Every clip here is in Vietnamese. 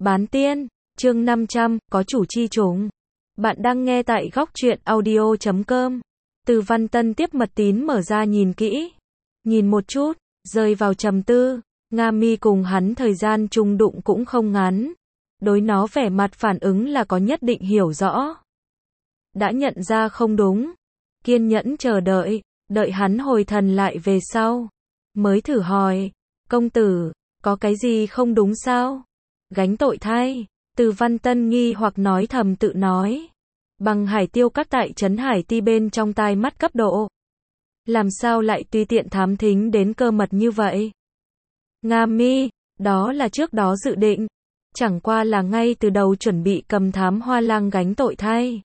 Bán tiên, chương 500, có chủ chi trùng. Bạn đang nghe tại góc truyện audio.com. Từ Văn Tân tiếp mật tín mở ra nhìn kỹ. Nhìn một chút, rơi vào trầm tư. Nga Mi cùng hắn thời gian chung đụng cũng không ngắn. Đối nó vẻ mặt phản ứng là có nhất định hiểu rõ. Đã nhận ra không đúng. Kiên nhẫn chờ đợi, đợi hắn hồi thần lại về sau. Mới thử hỏi, công tử, có cái gì không đúng sao? Gánh tội thay. Từ Văn Tân nghi hoặc nói thầm tự nói. Bằng Hải Tiêu các tại trấn Hải Ti bên trong tai mắt cấp độ. Làm sao lại tùy tiện thám thính đến cơ mật như vậy? Nga Mi, đó là trước đó dự định. Chẳng qua là ngay từ đầu chuẩn bị cầm Thám Hoa Lang gánh tội thay.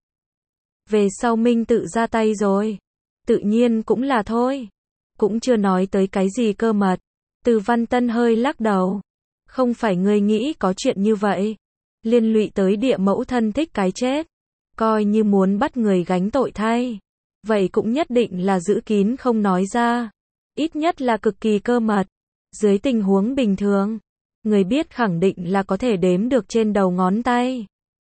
Về sau Minh tự ra tay rồi. Tự nhiên cũng là thôi. Cũng chưa nói tới cái gì cơ mật. Từ Văn Tân hơi lắc đầu. Không phải ngươi nghĩ có chuyện như vậy. Liên lụy tới địa mẫu thân thích cái chết. Coi như muốn bắt người gánh tội thay. Vậy cũng nhất định là giữ kín không nói ra. Ít nhất là cực kỳ cơ mật. Dưới tình huống bình thường, người biết khẳng định là có thể đếm được trên đầu ngón tay.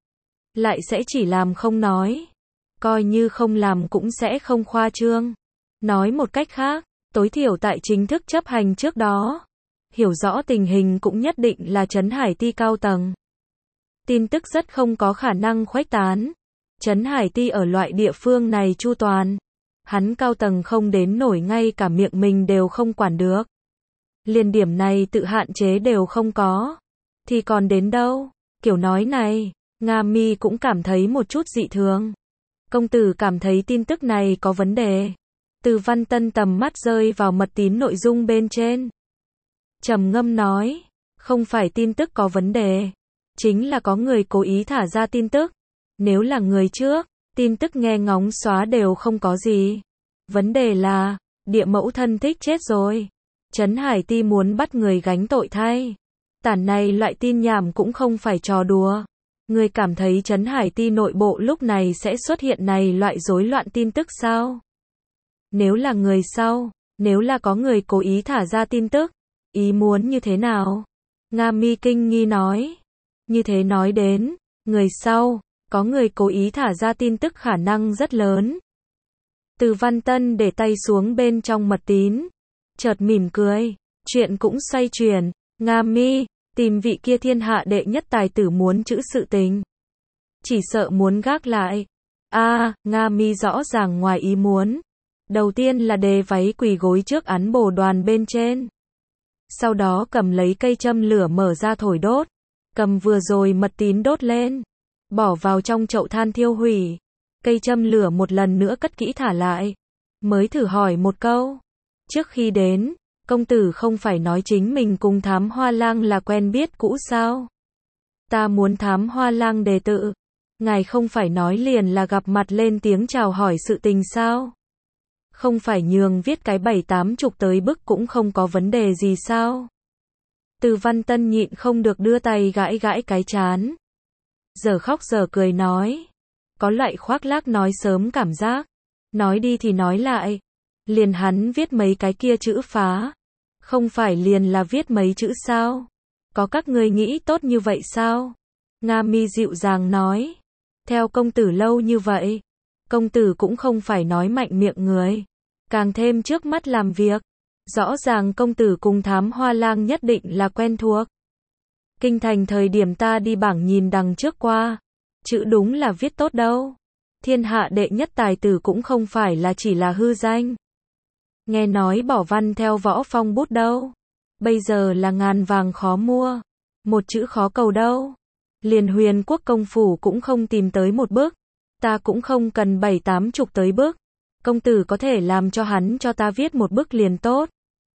Lại sẽ chỉ làm không nói. Coi như không làm cũng sẽ không khoa trương. Nói một cách khác, tối thiểu tại chính thức chấp hành trước đó. Hiểu rõ tình hình cũng nhất định là trấn Hải Ti cao tầng. Tin tức rất không có khả năng khuếch tán. Trấn Hải Ti ở loại địa phương này chu toàn. Hắn cao tầng không đến nổi ngay cả miệng mình đều không quản được. Liên điểm này tự hạn chế đều không có. Thì còn đến đâu? Kiểu nói này, Nga Mi cũng cảm thấy một chút dị thường. Công tử cảm thấy tin tức này có vấn đề. Từ Văn Tân tầm mắt rơi vào mật tín nội dung bên trên. Trầm ngâm nói, không phải tin tức có vấn đề. Chính là có người cố ý thả ra tin tức. Nếu là người trước, tin tức nghe ngóng xóa đều không có gì. Vấn đề là, địa mẫu thân thích chết rồi. Trấn Hải Ti muốn bắt người gánh tội thay. Tản này loại tin nhảm cũng không phải trò đùa. Người cảm thấy Trấn Hải Ti nội bộ lúc này sẽ xuất hiện này loại rối loạn tin tức sao? Nếu là người sau, nếu là có người cố ý thả ra tin tức, ý muốn như thế nào? Nga Mi kinh nghi nói. Như thế nói đến, người sau, có người cố ý thả ra tin tức khả năng rất lớn. Từ Văn Tân để tay xuống bên trong mật tín. Chợt mỉm cười. Chuyện cũng xoay chuyển. Nga Mi, tìm vị kia thiên hạ đệ nhất tài tử muốn chữ sự tình. Chỉ sợ muốn gác lại. Nga Mi rõ ràng ngoài ý muốn. Đầu tiên là đề váy quỳ gối trước án bồ đoàn bên trên. Sau đó cầm lấy cây châm lửa mở ra thổi đốt. Cầm vừa rồi mật tín đốt lên. Bỏ vào trong chậu than thiêu hủy. Cây châm lửa một lần nữa cất kỹ thả lại. Mới thử hỏi một câu. Trước khi đến, công tử không phải nói chính mình cùng Thám Hoa Lang là quen biết cũ sao? Ta muốn Thám Hoa Lang đề tự. Ngài không phải nói liền là gặp mặt lên tiếng chào hỏi sự tình sao? Không phải nhường viết cái 7-80 tới bức cũng không có vấn đề gì sao? Từ Văn Tân nhịn không được đưa tay gãi gãi cái trán. Giờ khóc giờ cười nói. Có loại khoác lác nói sớm cảm giác. Nói đi thì nói lại. Liền hắn viết mấy cái kia chữ phá. Không phải liền là viết mấy chữ sao? Có các ngươi nghĩ tốt như vậy sao? Nga Mi dịu dàng nói. Theo công tử lâu như vậy. Công tử cũng không phải nói mạnh miệng người. Càng thêm trước mắt làm việc. Rõ ràng công tử cùng Thám Hoa Lang nhất định là quen thuộc. Kinh thành thời điểm ta đi bảng nhìn đằng trước qua. Chữ đúng là viết tốt đâu. Thiên hạ đệ nhất tài tử cũng không phải là chỉ là hư danh. Nghe nói bỏ văn theo võ phong bút đâu. Bây giờ là ngàn vàng khó mua. Một chữ khó cầu đâu. Liền Huyền Quốc công phủ cũng không tìm tới một bức. Ta cũng không cần 7-80 tới bức. Công tử có thể làm cho hắn cho ta viết một bức liền tốt.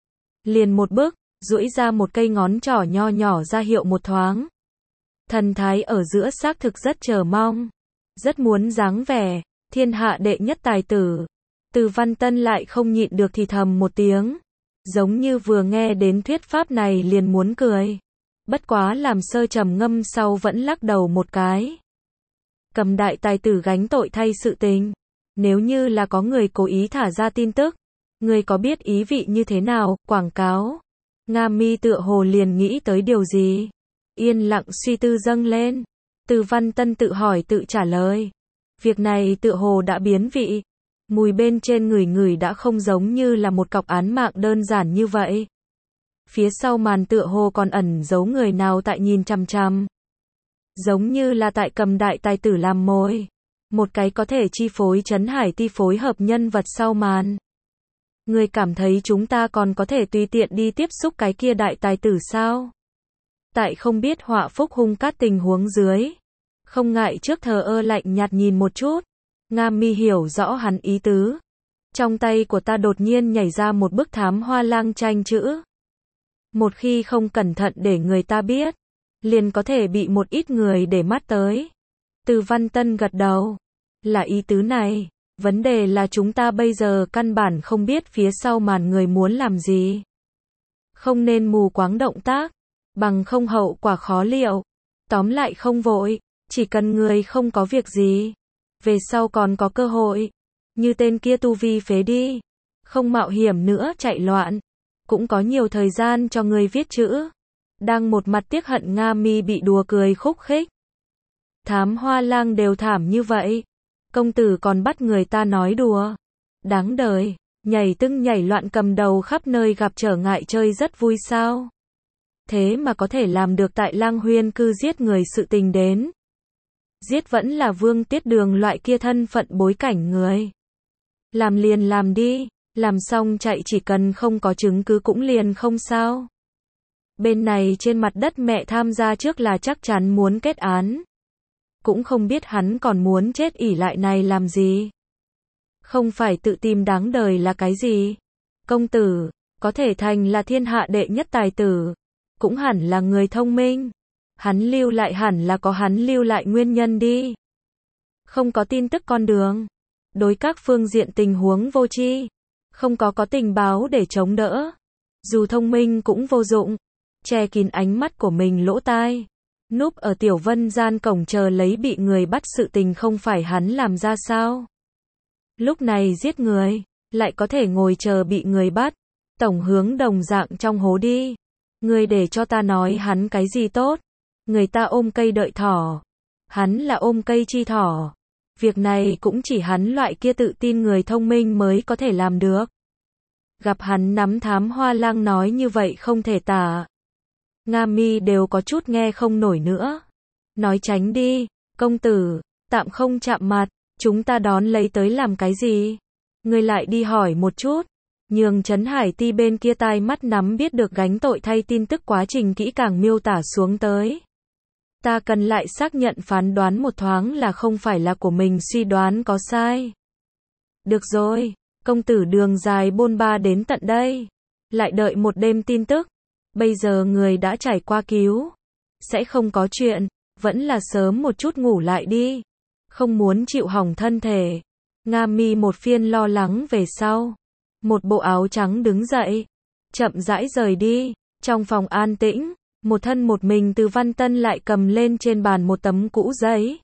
Liền một bức, duỗi ra một cây ngón trỏ nho nhỏ ra hiệu một thoáng. Thần thái ở giữa xác thực rất chờ mong. Rất muốn dáng vẻ, thiên hạ đệ nhất tài tử. Từ Văn Tân lại không nhịn được thì thầm một tiếng. Giống như vừa nghe đến thuyết pháp này liền muốn cười. Bất quá làm sơ trầm ngâm sau vẫn lắc đầu một cái. Cầm đại tài tử gánh tội thay sự tình. Nếu như là có người cố ý thả ra tin tức. Người có biết ý vị như thế nào, quảng cáo. Nga Mi tựa hồ liền nghĩ tới điều gì. yên lặng suy tư dâng lên. Từ Văn Tân tự hỏi tự trả lời. Việc này tựa hồ đã biến vị. Mùi bên trên người người đã không giống như là một cọc án mạng đơn giản như vậy. Phía sau màn tựa hồ còn ẩn giấu người nào tại nhìn chằm chằm. Giống như là tại cầm đại tài tử làm mồi. Một cái có thể chi phối Trấn Hải Ti phối hợp nhân vật sau màn. Người cảm thấy chúng ta còn có thể tùy tiện đi tiếp xúc cái kia đại tài tử sao? Tại không biết họa phúc hung cát tình huống dưới. Không ngại trước thờ ơ lạnh nhạt nhìn một chút. Nga Mi hiểu rõ hắn ý tứ. Trong tay của ta đột nhiên nhảy ra một bức Thám Hoa Lang tranh chữ. Một khi không cẩn thận để người ta biết, liền có thể bị một ít người để mắt tới. Từ Văn Tân gật đầu. Là ý tứ này. Vấn đề là chúng ta bây giờ căn bản không biết phía sau màn người muốn làm gì. Không nên mù quáng động tác, bằng không hậu quả khó liệu. Tóm lại không vội, chỉ cần người không có việc gì. Về sau còn có cơ hội. Như tên kia tu vi phế đi. Không mạo hiểm nữa chạy loạn. Cũng có nhiều thời gian cho người viết chữ. Đang một mặt tiếc hận Nga Mi bị đùa cười khúc khích. Thám Hoa Lang đều thảm như vậy. Công tử còn bắt người ta nói đùa. Đáng đời, nhảy tưng nhảy loạn cầm đầu khắp nơi gặp trở ngại chơi rất vui sao. Thế mà có thể làm được tại Lang Huyên cư giết người sự tình đến. Giết vẫn là Vương Tiết Đường loại kia thân phận bối cảnh người. Làm liền làm đi, làm xong chạy chỉ cần không có chứng cứ cũng liền không sao. Bên này trên mặt đất mẹ tham gia trước là chắc chắn muốn kết án. Cũng không biết hắn còn muốn chết ỷ lại này làm gì. Không phải tự tìm đáng đời là cái gì. Công tử, có thể thành là thiên hạ đệ nhất tài tử. Cũng hẳn là người thông minh. Hắn lưu lại hẳn là có hắn lưu lại nguyên nhân đi. Không có tin tức con đường. Đối các phương diện tình huống vô tri. Không có tình báo để chống đỡ. Dù thông minh cũng vô dụng. Che kín ánh mắt của mình lỗ tai. Núp ở Tiểu Vân gian cổng chờ lấy bị người bắt sự tình không phải hắn làm ra sao. Lúc này giết người, lại có thể ngồi chờ bị người bắt. Tổng hướng đồng dạng trong hố đi. Người để cho ta nói hắn cái gì tốt. Người ta ôm cây đợi thỏ. Hắn là ôm cây chi thỏ. Việc này cũng chỉ hắn loại kia tự tin người thông minh mới có thể làm được. Gặp hắn nắm Thám Hoa Lang nói như vậy không thể tả. Nga Mi đều có chút nghe không nổi nữa. Nói tránh đi, công tử, tạm không chạm mặt, chúng ta đón lấy tới làm cái gì? Ngươi lại đi hỏi một chút. Nhường Trấn Hải Ti bên kia tai mắt nắm biết được gánh tội thay tin tức quá trình kỹ càng miêu tả xuống tới. Ta cần lại xác nhận phán đoán một thoáng là không phải là của mình suy đoán có sai. Được rồi, công tử đường dài bôn ba đến tận đây. Lại đợi một đêm tin tức. Bây giờ người đã trải qua cứu. Sẽ không có chuyện, vẫn là sớm một chút ngủ lại đi. Không muốn chịu hỏng thân thể. Nga Mi một phiên lo lắng về sau. Một bộ áo trắng đứng dậy. Chậm rãi rời đi. Trong phòng an tĩnh, một thân một mình Từ Văn Tân lại cầm lên trên bàn một tấm cũ giấy.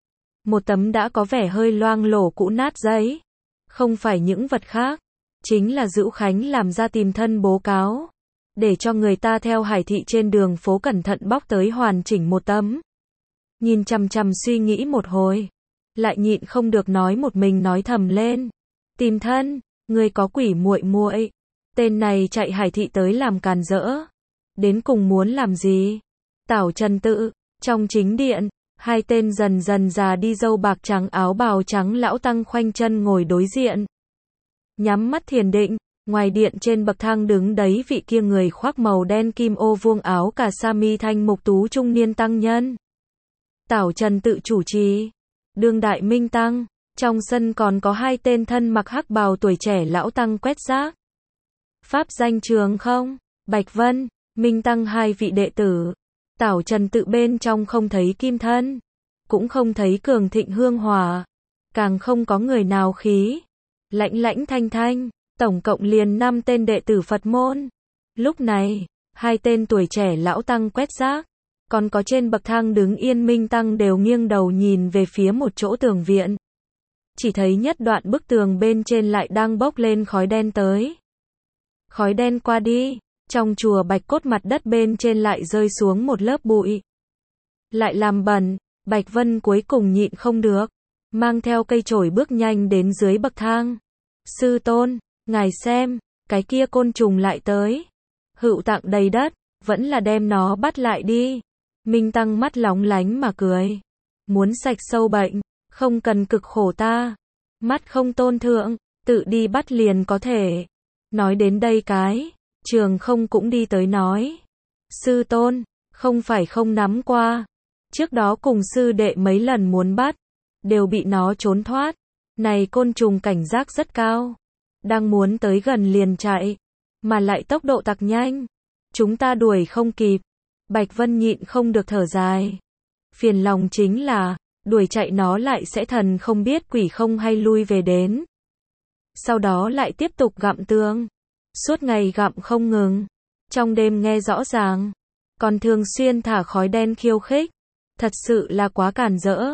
Một tấm đã có vẻ hơi loang lổ cũ nát giấy. Không phải những vật khác. Chính là Dữu Khánh làm ra tìm thân bố cáo. Để cho người ta theo Hải thị trên đường phố cẩn thận bóc tới hoàn chỉnh một tấm. Nhìn chằm chằm suy nghĩ một hồi. Lại nhịn không được nói một mình nói thầm lên. Tìm thân, người có quỷ muội muội. Tên này chạy Hải thị tới làm càn rỡ. Đến cùng muốn làm gì? Tảo Trần Tự, trong chính điện, hai tên dần dần già đi râu bạc trắng áo bào trắng lão tăng khoanh chân ngồi đối diện. Nhắm mắt thiền định. Ngoài điện trên bậc thang đứng đấy vị kia người khoác màu đen kim ô vuông áo cà sa mi thanh mục tú trung niên tăng nhân. Tảo Trần Tự chủ trì. Đương đại minh tăng. Trong sân còn có hai tên thân mặc hắc bào tuổi trẻ lão tăng quét rác. Pháp danh Trường Không, Bạch Vân, minh tăng hai vị đệ tử. Tảo Trần Tự bên trong không thấy kim thân. Cũng không thấy cường thịnh hương hòa. Càng không có người nào khí. Lãnh lãnh thanh thanh. Tổng cộng liền 5 tên đệ tử Phật môn. Lúc này, hai tên tuổi trẻ lão tăng quét rác, còn có trên bậc thang đứng yên minh tăng đều nghiêng đầu nhìn về phía một chỗ tường viện. Chỉ thấy nhất đoạn bức tường bên trên lại đang bốc lên khói đen tới. Khói đen qua đi, Trong chùa bạch cốt mặt đất bên trên lại rơi xuống một lớp bụi. Lại làm bẩn, Bạch Vân cuối cùng nhịn không được. Mang theo cây chổi bước nhanh đến dưới bậc thang. Sư tôn, ngài xem, cái kia côn trùng lại tới. Hữu tạng đầy đất, vẫn là đem nó bắt lại đi. Minh Tăng mắt lóng lánh mà cười. Muốn sạch sâu bệnh, không cần cực khổ ta. Mắt không tôn thượng, tự đi bắt liền có thể. Nói đến đây cái, Trường Không cũng đi tới nói. Sư tôn, không phải không nắm qua. Trước đó cùng sư đệ mấy lần muốn bắt, đều bị nó trốn thoát. Này côn trùng cảnh giác rất cao. Đang muốn tới gần liền chạy, mà lại tốc độ tặc nhanh. Chúng ta đuổi không kịp. Bạch Vân nhịn không được thở dài. Phiền lòng chính là, đuổi chạy nó lại sẽ thần không biết quỷ không hay lui về đến. Sau đó lại tiếp tục gặm tương. Suốt ngày gặm không ngừng. Trong đêm nghe rõ ràng. Còn thường xuyên thả khói đen khiêu khích. Thật sự là quá cản rỡ.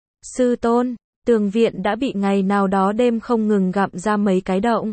Sư tôn, tường viện đã bị ngày nào đó đêm không ngừng gặm ra mấy cái động.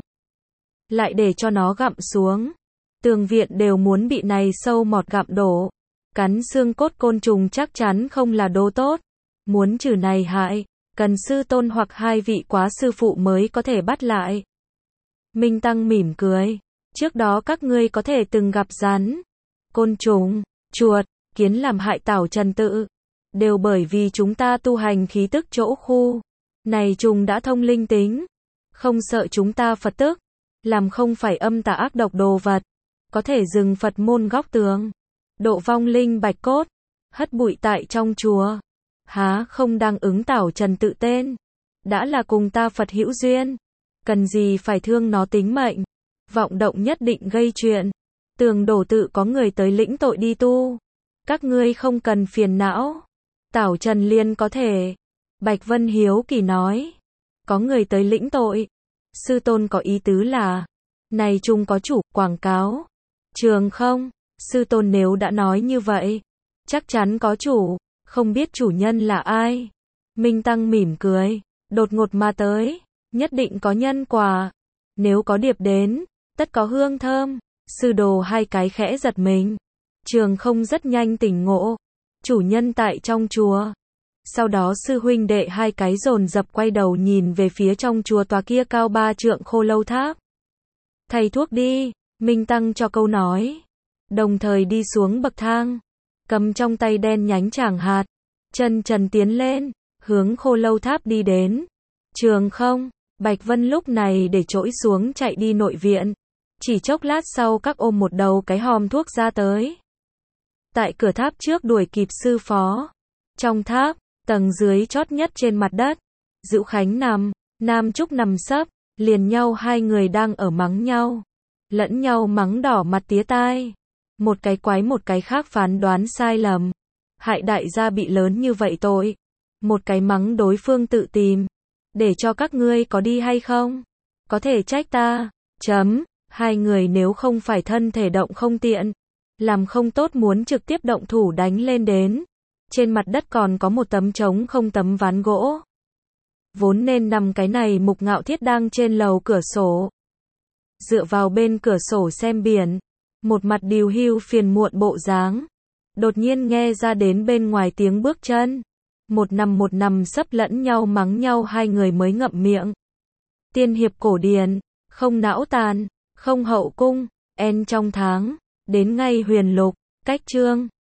Lại để cho nó gặm xuống. Tường viện đều muốn bị này sâu mọt gặm đổ. Cắn xương cốt côn trùng chắc chắn không là đồ tốt. Muốn trừ này hại, cần sư tôn hoặc hai vị quá sư phụ mới có thể bắt lại. Minh Tăng mỉm cười. Trước đó các ngươi có thể từng gặp rắn, côn trùng, chuột, kiến làm hại Tảo Trần tự. Đều bởi vì chúng ta tu hành khí tức chỗ khu. Này trùng đã thông linh tính. Không sợ chúng ta Phật tức. Làm không phải âm tà ác độc đồ vật. Có thể dừng Phật môn góc tường. Độ vong linh bạch cốt. Hất bụi tại trong chùa. Há không đang ứng Tảo Trần tự tên. Đã là cùng ta Phật hữu duyên. Cần gì phải thương nó tính mệnh. Vọng động nhất định gây chuyện. Tường đổ tự có người tới lĩnh tội đi tu. Các ngươi không cần phiền não. Tảo Trần liên có thể. Bạch Vân hiếu kỳ nói. Có người tới lĩnh tội. Sư tôn có ý tứ là. Này chung có chủ, quảng cáo. Trường Không. Sư tôn nếu đã nói như vậy. Chắc chắn có chủ. Không biết chủ nhân là ai. Minh Tăng mỉm cười. Đột ngột mà tới. Nhất định có nhân quả. Nếu có điệp đến. Tất có hương thơm. Sư đồ hai cái khẽ giật mình. Trường Không rất nhanh tỉnh ngộ. Chủ nhân tại trong chùa. Sau đó sư huynh đệ hai cái dồn dập quay đầu nhìn về phía trong chùa tòa kia cao 3 trượng khô lâu tháp. Thầy thuốc đi, Minh Tăng cho câu nói. Đồng thời đi xuống bậc thang. Cầm trong tay đen nhánh tràng hạt. Chân trần tiến lên, hướng khô lâu tháp đi đến. Trường Không, Bạch Vân lúc này để trỗi xuống chạy đi nội viện. Chỉ chốc lát sau các ôm một đầu cái hòm thuốc ra tới. Tại cửa tháp trước đuổi kịp sư phó. Trong tháp, tầng dưới chót nhất trên mặt đất. Dữu Khánh nằm, Nam Trúc nằm sấp, liền nhau hai người đang ở mắng nhau. Lẫn nhau mắng đỏ mặt tía tai. Một cái quái một cái khác phán đoán sai lầm. Hại đại gia bị lớn như vậy tội. Một cái mắng đối phương tự tìm. Để cho các ngươi có đi hay không? Có thể trách ta. Hai người nếu không phải thân thể động không tiện. Làm không tốt muốn trực tiếp động thủ đánh lên đến. Trên mặt đất còn có một tấm trống không tấm ván gỗ. Vốn nên nằm cái này Mục Ngạo Thiết đang trên lầu cửa sổ. Dựa vào bên cửa sổ xem biển. Một mặt điều hưu phiền muộn bộ dáng. Đột nhiên nghe ra đến bên ngoài tiếng bước chân. Một nằm sấp lẫn nhau mắng nhau hai người mới ngậm miệng. Tiên hiệp cổ điển, không não tàn, không hậu cung, en trong tháng, đến ngay huyền lục, cách chương.